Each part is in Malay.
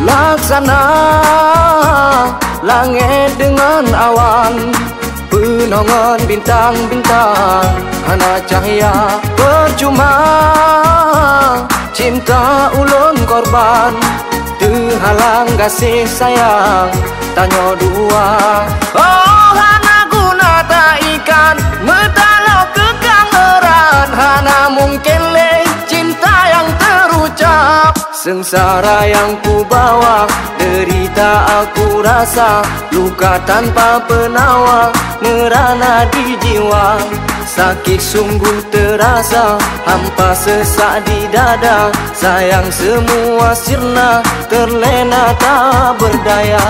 Laksana langit dengan awan, penongon bintang-bintang, hana cahaya percuma. Cinta ulun korban, terhalang kasih sayang, tanya dua. Oh, hana guna tak ikan, metalok kekang erat, hana mungkin le cinta yang terucap. Sengsara yang ku bawa, derita aku rasa, luka tanpa penawar, merana di jiwa. Sakit sungguh terasa, hampa sesak di dada, sayang semua sirna, terlena tak berdaya.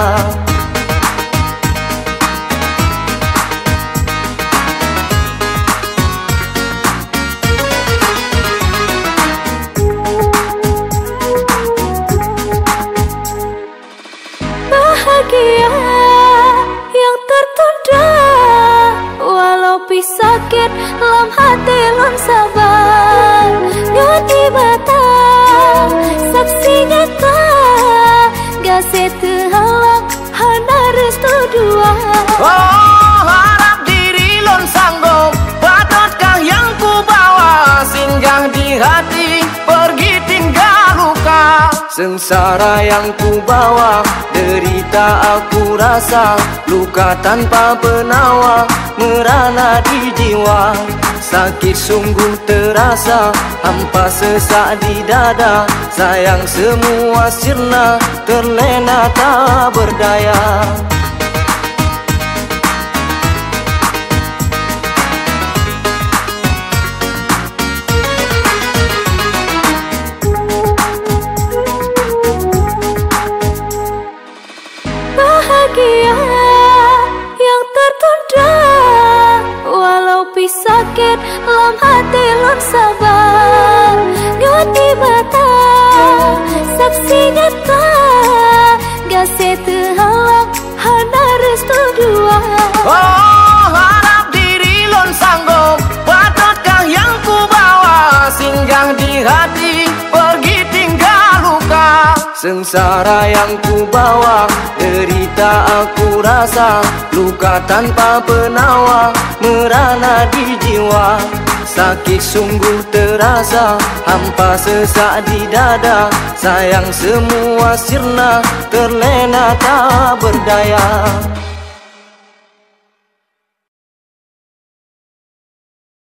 Bahagia yang tertunda, walau sakit lam hati lon sabar. Nyati bata saksi nyata, gase terhalang hana restu dua. Oh, harap diri lon sanggup, patutkah yang ku bawa, singgah di hati pergi tinggal luka. Sengsara yang ku bawa, derita aku rasa, luka tanpa penawar, merana di jiwa. Sakit sungguh terasa, hampa sesak di dada, sayang semua sirna, terlena tak berdaya. Bahagia yang tertunda, walau sakit lam hati lon sabar. Nyati bata saksi nyata, gase terhalang hana restu dua. Oh, harap diri lon sanggup, patutkah yang ku bawa, singgah di hati pergi tinggal luka. Sengsara yang ku bawa, derita aku rasa, luka tanpa penawar, merana di jiwa. Sakit sungguh terasa, hampa sesak di dada, sayang semua sirna, terlena tak berdaya.